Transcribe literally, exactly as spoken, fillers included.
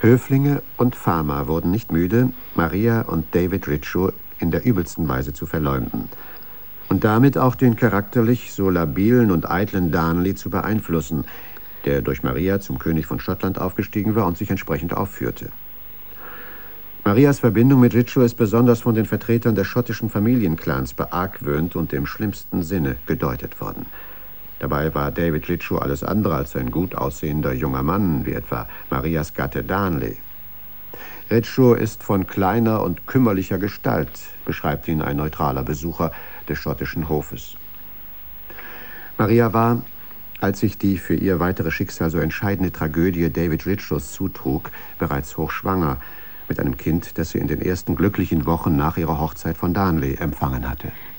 Höflinge und Farmer wurden nicht müde, Maria und David Ritschow in der übelsten Weise zu verleumden und damit auch den charakterlich so labilen und eitlen Darnley zu beeinflussen, der durch Maria zum König von Schottland aufgestiegen war und sich entsprechend aufführte. Marias Verbindung mit Ritschow ist besonders von den Vertretern der schottischen Familienclans beargwöhnt und im schlimmsten Sinne gedeutet worden. Dabei war David Ritschow alles andere als ein gut aussehender junger Mann, wie etwa Marias Gatte Darnley. Ritschow ist von kleiner und kümmerlicher Gestalt, beschreibt ihn ein neutraler Besucher des schottischen Hofes. Maria war, als sich die für ihr weitere Schicksal so entscheidende Tragödie David Ritschows zutrug, bereits hochschwanger, mit einem Kind, das sie in den ersten glücklichen Wochen nach ihrer Hochzeit von Darnley empfangen hatte.